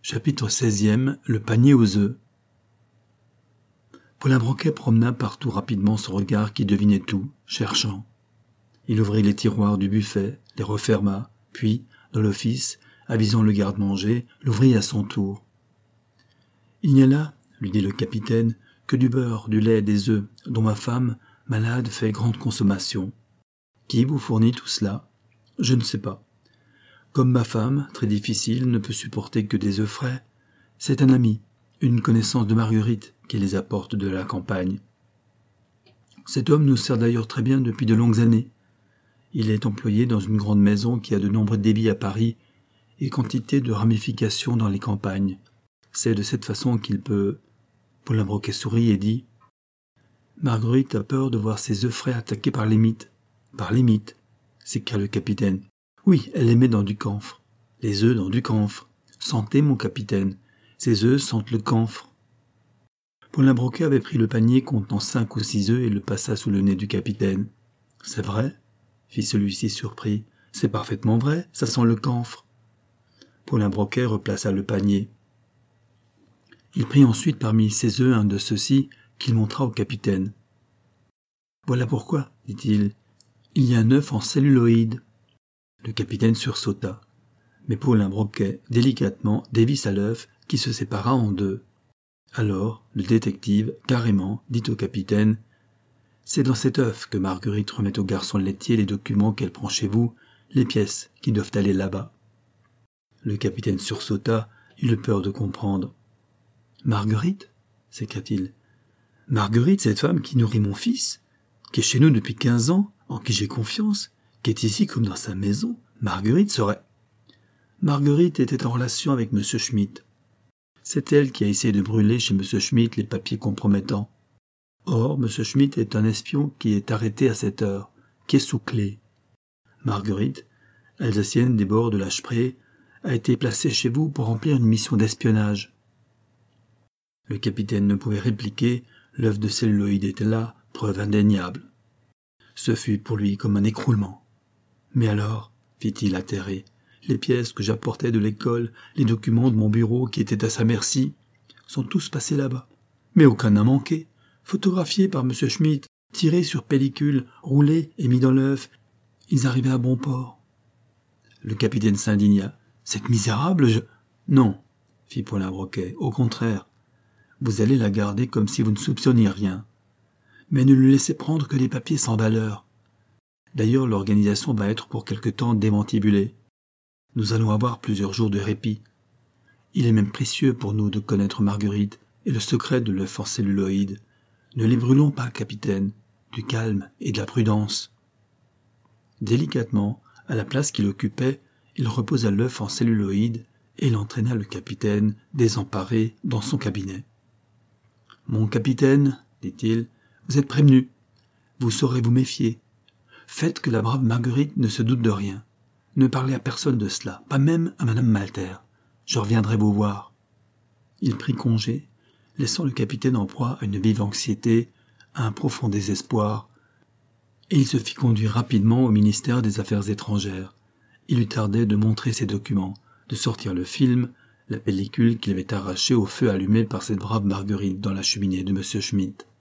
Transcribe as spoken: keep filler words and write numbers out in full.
Chapitre seizième. Le panier aux œufs. Paulin Broquet promena partout rapidement son regard qui devinait tout, cherchant. Il ouvrit les tiroirs du buffet, les referma, puis, dans l'office, avisant le garde-manger, l'ouvrit à son tour. « Il n'y a là, lui dit le capitaine, que du beurre, du lait, des œufs, dont ma femme, malade, fait grande consommation. Qui vous fournit tout cela? Je ne sais pas. Comme ma femme, très difficile, ne peut supporter que des œufs frais, c'est un ami, une connaissance de Marguerite, qui les apporte de la campagne. Cet homme nous sert d'ailleurs très bien depuis de longues années. Il est employé dans une grande maison qui a de nombreux débits à Paris et quantité de ramifications dans les campagnes. C'est de cette façon qu'il peut... » Paulin Broquet sourit et dit « Marguerite a peur de voir ses œufs frais attaqués par les mites. »« Par les mites » s'écria le capitaine. « Oui, elle les met dans du camphre. Les œufs dans du camphre. Sentez, mon capitaine, ces œufs sentent le camphre. » Paulin Broquet avait pris le panier contenant cinq ou six œufs et le passa sous le nez du capitaine. « C'est vrai ?» fit celui-ci surpris. « C'est parfaitement vrai, ça sent le camphre. » Paulin Broquet replaça le panier. Il prit ensuite parmi ces œufs un de ceux-ci qu'il montra au capitaine. « Voilà pourquoi, dit-il, il y a un œuf en celluloïde. » Le capitaine sursauta, mais Paulin Broquet, délicatement, dévissa l'œuf qui se sépara en deux. Alors, le détective, carrément, dit au capitaine « C'est dans cet œuf que Marguerite remet au garçon laitier les documents qu'elle prend chez vous, les pièces qui doivent aller là-bas. » Le capitaine sursauta, il eut peur de comprendre. « Marguerite » s'écria-t-il. « Marguerite, cette femme qui nourrit mon fils, qui est chez nous depuis quinze ans, en qui j'ai confiance, qui est ici comme dans sa maison, Marguerite serait... » Marguerite était en relation avec M. Schmitt. C'est elle qui a essayé de brûler chez M. Schmitt les papiers compromettants. Or, M. Schmitt est un espion qui est arrêté à cette heure, qui est sous clé. Marguerite, alsacienne des bords de la Spree, a été placée chez vous pour remplir une mission d'espionnage. Le capitaine ne pouvait répliquer, l'œuf de celluloïde était là, preuve indéniable. Ce fut pour lui comme un écroulement. « Mais alors, fit-il atterré, les pièces que j'apportais de l'école, les documents de mon bureau qui étaient à sa merci, sont tous passés là-bas. Mais aucun n'a manqué, photographiés par M. Schmitt, tirés sur pellicule, roulés et mis dans l'œuf. Ils arrivaient à bon port. » Le capitaine s'indigna. « Cette misérable, je... »« Non, fit Paulin Broquet, au contraire. Vous allez la garder comme si vous ne soupçonniez rien. Mais ne lui laissez prendre que des papiers sans valeur. D'ailleurs, l'organisation va être pour quelque temps démantibulée. Nous allons avoir plusieurs jours de répit. Il est même précieux pour nous de connaître Marguerite et le secret de l'œuf en celluloïde. Ne les brûlons pas, capitaine. Du calme et de la prudence. » Délicatement, à la place qu'il occupait, il reposa l'œuf en celluloïde et il entraîna le capitaine, désemparé, dans son cabinet. « Mon capitaine, dit-il, vous êtes prévenu. Vous saurez vous méfier. Faites que la brave Marguerite ne se doute de rien. Ne parlez à personne de cela, pas même à Madame Malter. Je reviendrai vous voir. » Il prit congé, laissant le capitaine en proie à une vive anxiété, à un profond désespoir, et il se fit conduire rapidement au ministère des Affaires étrangères. Il lui tardait de montrer ses documents, de sortir le film, la pellicule qu'il avait arrachée au feu allumé par cette brave Marguerite dans la cheminée de M. Schmitt.